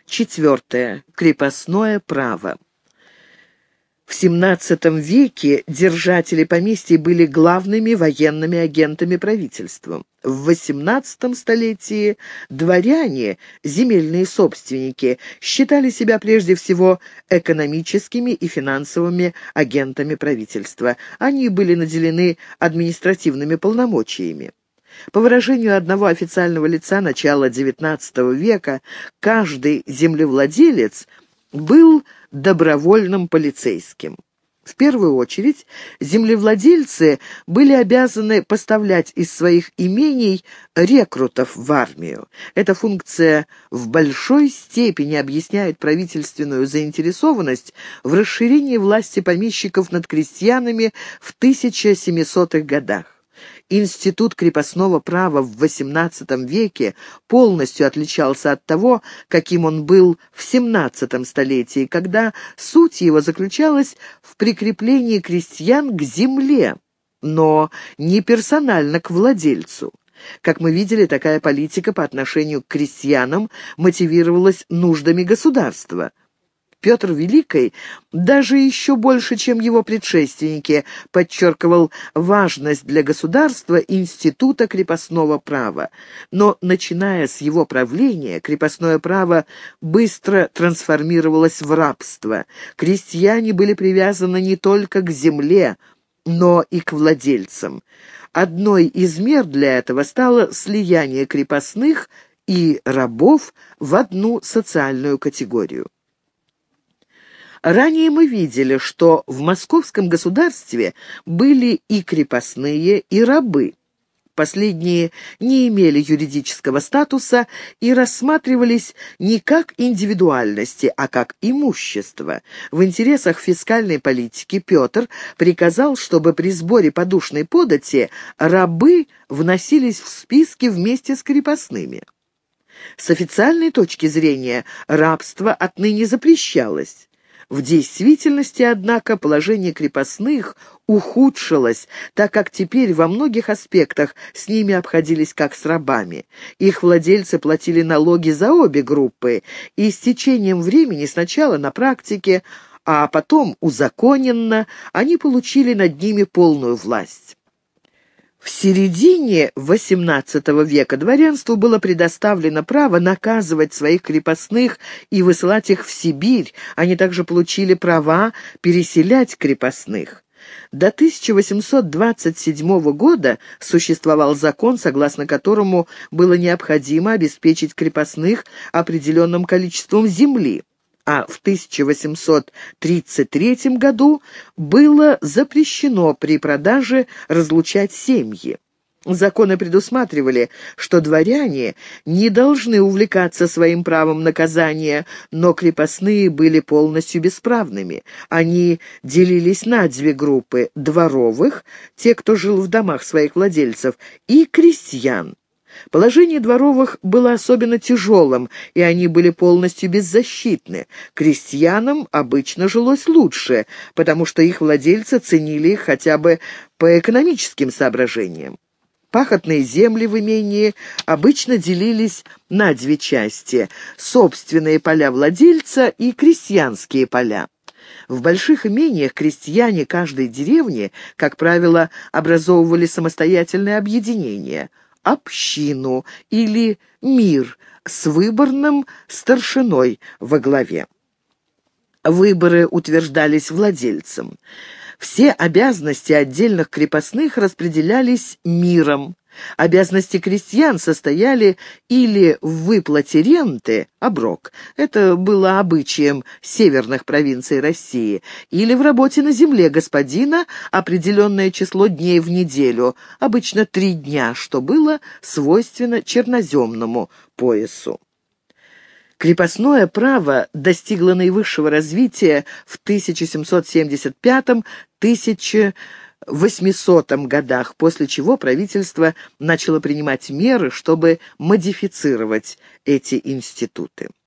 Четвертое. Крепостное право. В XVII веке держатели поместий были главными военными агентами правительства. В XVIII столетии дворяне, земельные собственники, считали себя прежде всего экономическими и финансовыми агентами правительства. Они были наделены административными полномочиями. По выражению одного официального лица начала XIX века, каждый землевладелец был добровольным полицейским. В первую очередь, землевладельцы были обязаны поставлять из своих имений рекрутов в армию. Эта функция в большой степени объясняет правительственную заинтересованность в расширении власти помещиков над крестьянами в 1700-х годах. Институт крепостного права в XVIII веке полностью отличался от того, каким он был в XVII столетии, когда суть его заключалась в прикреплении крестьян к земле, но не персонально к владельцу. Как мы видели, такая политика по отношению к крестьянам мотивировалась нуждами государства. Петр Великий даже еще больше, чем его предшественники, подчеркивал важность для государства института крепостного права. Но, начиная с его правления, крепостное право быстро трансформировалось в рабство. Крестьяне были привязаны не только к земле, но и к владельцам. Одной из мер для этого стало слияние крепостных и рабов в одну социальную категорию. Ранее мы видели, что в московском государстве были и крепостные, и рабы. Последние не имели юридического статуса и рассматривались не как индивидуальности, а как имущество. В интересах фискальной политики Петр приказал, чтобы при сборе подушной подати рабы вносились в списки вместе с крепостными. С официальной точки зрения рабство отныне запрещалось. В действительности, однако, положение крепостных ухудшилось, так как теперь во многих аспектах с ними обходились как с рабами. Их владельцы платили налоги за обе группы, и с течением времени сначала на практике, а потом узаконенно, они получили над ними полную власть. В середине XVIII века дворянству было предоставлено право наказывать своих крепостных и высылать их в Сибирь. Они также получили права переселять крепостных. До 1827 года существовал закон, согласно которому было необходимо обеспечить крепостных определенным количеством земли. А в 1833 году было запрещено при продаже разлучать семьи. Законы предусматривали, что дворяне не должны увлекаться своим правом наказания, но крепостные были полностью бесправными. Они делились на две группы – дворовых, те, кто жил в домах своих владельцев, и крестьян. Положение дворовых было особенно тяжелым, и они были полностью беззащитны. Крестьянам обычно жилось лучше, потому что их владельцы ценили их хотя бы по экономическим соображениям. Пахотные земли в имении обычно делились на две части – собственные поля владельца и крестьянские поля. В больших имениях крестьяне каждой деревни, как правило, образовывали самостоятельное объединение – общину или мир с выборным старшиной во главе. Выборы утверждались владельцем. Все обязанности отдельных крепостных распределялись миром. Обязанности крестьян состояли или в выплате ренты, оброк, это было обычаем северных провинций России, или в работе на земле господина определенное число дней в неделю, обычно 3 дня, что было свойственно черноземному поясу. Крепостное право достигло наивысшего развития в 1775-1800 годах, после чего правительство начало принимать меры, чтобы модифицировать эти институты.